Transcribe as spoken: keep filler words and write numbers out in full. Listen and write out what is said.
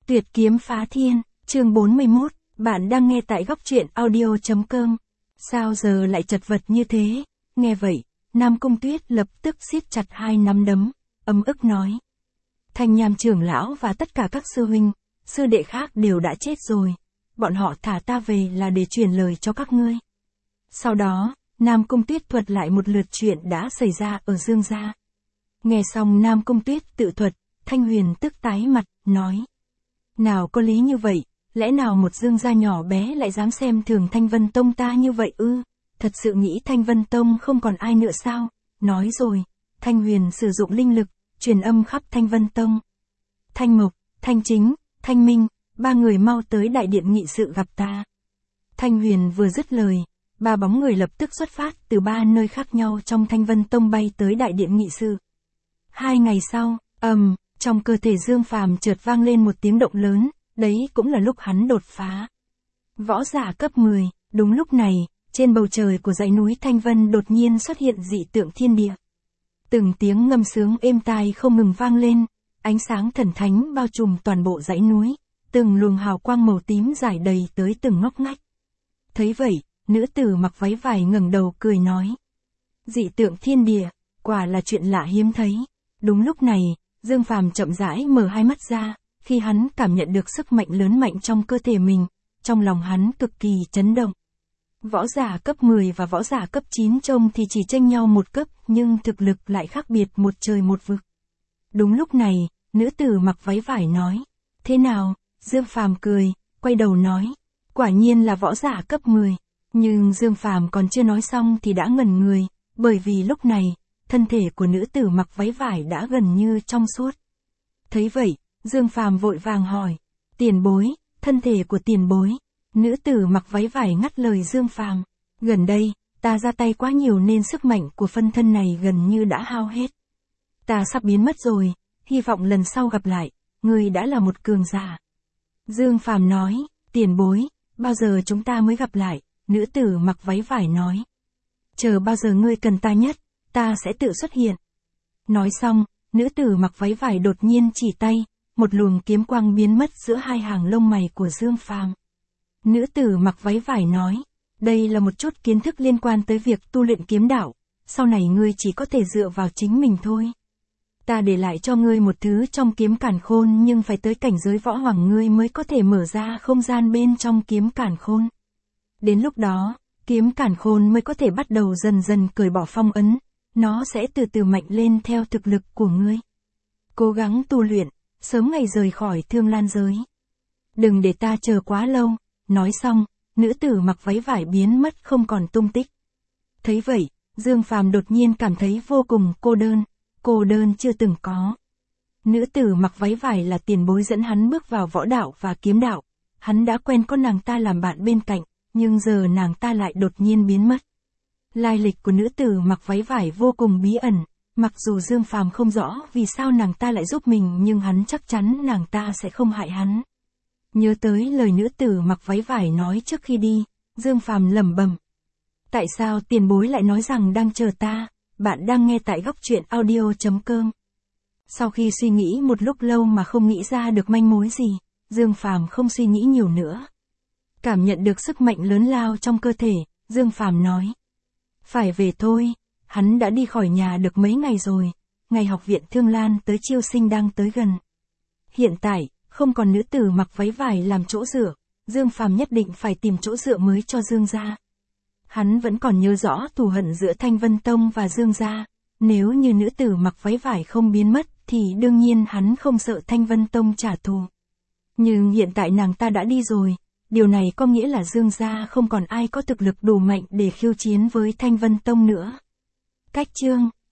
Tuyệt kiếm phá thiên, chương bốn mươi mốt, bạn đang nghe tại góc truyện audio.com. Sao giờ lại chật vật như thế? Nghe vậy, Nam Cung Tuyết lập tức siết chặt hai nắm đấm, ấm ức nói. Thanh Nham trưởng lão và tất cả các sư huynh, sư đệ khác đều đã chết rồi. Bọn họ thả ta về là để truyền lời cho các ngươi. Sau đó, Nam Cung Tuyết thuật lại một lượt chuyện đã xảy ra ở Dương gia. Nghe xong Nam Cung Tuyết tự thuật, Thanh Huyền tức tái mặt, nói. Nào có lý như vậy, lẽ nào một Dương gia nhỏ bé lại dám xem thường Thanh Vân Tông ta như vậy ư? Thật sự nghĩ Thanh Vân Tông không còn ai nữa sao? Nói rồi, Thanh Huyền sử dụng linh lực, truyền âm khắp Thanh Vân Tông. Thanh Mộc, Thanh Chính, Thanh Minh, ba người mau tới đại điện nghị sự gặp ta. Thanh Huyền vừa dứt lời, ba bóng người lập tức xuất phát từ ba nơi khác nhau trong Thanh Vân Tông bay tới đại điện nghị sự. Hai ngày sau, ầm, um, trong cơ thể Dương Phàm chợt vang lên một tiếng động lớn, đấy cũng là lúc hắn đột phá. Võ giả cấp mười, đúng lúc này, trên bầu trời của dãy núi Thanh Vân đột nhiên xuất hiện dị tượng thiên địa. Từng tiếng ngâm sướng êm tai không ngừng vang lên, ánh sáng thần thánh bao trùm toàn bộ dãy núi, từng luồng hào quang màu tím rải đầy tới từng ngóc ngách. Thấy vậy, nữ tử mặc váy vải ngẩng đầu cười nói. Dị tượng thiên địa, quả là chuyện lạ hiếm thấy. Đúng lúc này, Dương Phàm chậm rãi mở hai mắt ra, khi hắn cảm nhận được sức mạnh lớn mạnh trong cơ thể mình, trong lòng hắn cực kỳ chấn động. Võ giả cấp mười và võ giả cấp chín trông thì chỉ chênh nhau một cấp, nhưng thực lực lại khác biệt một trời một vực. Đúng lúc này, nữ tử mặc váy vải nói. Thế nào? Dương Phàm cười, quay đầu nói. Quả nhiên là võ giả cấp mười. Nhưng Dương Phàm còn chưa nói xong thì đã ngẩn người, bởi vì lúc này, thân thể của nữ tử mặc váy vải đã gần như trong suốt. Thấy vậy, Dương Phàm vội vàng hỏi. Tiền bối, thân thể của tiền bối. Nữ tử mặc váy vải ngắt lời Dương Phàm. Gần đây, ta ra tay quá nhiều nên sức mạnh của phân thân này gần như đã hao hết. Ta sắp biến mất rồi, hy vọng lần sau gặp lại, ngươi đã là một cường giả. Dương Phàm nói, tiền bối, bao giờ chúng ta mới gặp lại? Nữ tử mặc váy vải nói. Chờ bao giờ ngươi cần ta nhất, ta sẽ tự xuất hiện. Nói xong, nữ tử mặc váy vải đột nhiên chỉ tay, một luồng kiếm quang biến mất giữa hai hàng lông mày của Dương Phàm. Nữ tử mặc váy vải nói, đây là một chút kiến thức liên quan tới việc tu luyện kiếm đạo, sau này ngươi chỉ có thể dựa vào chính mình thôi. Ta để lại cho ngươi một thứ trong kiếm càn khôn nhưng phải tới cảnh giới võ hoàng ngươi mới có thể mở ra không gian bên trong kiếm càn khôn. Đến lúc đó, kiếm càn khôn mới có thể bắt đầu dần dần cởi bỏ phong ấn, nó sẽ từ từ mạnh lên theo thực lực của ngươi. Cố gắng tu luyện, sớm ngày rời khỏi Thương Lan giới. Đừng để ta chờ quá lâu. Nói xong, nữ tử mặc váy vải biến mất không còn tung tích. Thấy vậy, Dương Phàm đột nhiên cảm thấy vô cùng cô đơn, cô đơn chưa từng có. Nữ tử mặc váy vải là tiền bối dẫn hắn bước vào võ đạo và kiếm đạo. Hắn đã quen có nàng ta làm bạn bên cạnh, nhưng giờ nàng ta lại đột nhiên biến mất. Lai lịch của nữ tử mặc váy vải vô cùng bí ẩn, mặc dù Dương Phàm không rõ vì sao nàng ta lại giúp mình nhưng hắn chắc chắn nàng ta sẽ không hại hắn. Nhớ tới lời nữ tử mặc váy vải nói trước khi đi, Dương Phàm lẩm bẩm. Tại sao tiền bối lại nói rằng đang chờ ta? Bạn đang nghe tại góc truyện audio.com. Sau khi suy nghĩ một lúc lâu mà không nghĩ ra được manh mối gì, Dương Phàm không suy nghĩ nhiều nữa. Cảm nhận được sức mạnh lớn lao trong cơ thể, Dương Phàm nói. Phải về thôi, hắn đã đi khỏi nhà được mấy ngày rồi, ngày học viện Thương Lan tới chiêu sinh đang tới gần. Hiện tại, không còn nữ tử mặc váy vải làm chỗ dựa, Dương Phàm nhất định phải tìm chỗ dựa mới cho Dương gia. Hắn vẫn còn nhớ rõ thù hận giữa Thanh Vân Tông và Dương gia, nếu như nữ tử mặc váy vải không biến mất thì đương nhiên hắn không sợ Thanh Vân Tông trả thù. Nhưng hiện tại nàng ta đã đi rồi, điều này có nghĩa là Dương gia không còn ai có thực lực đủ mạnh để khiêu chiến với Thanh Vân Tông nữa. Cách chương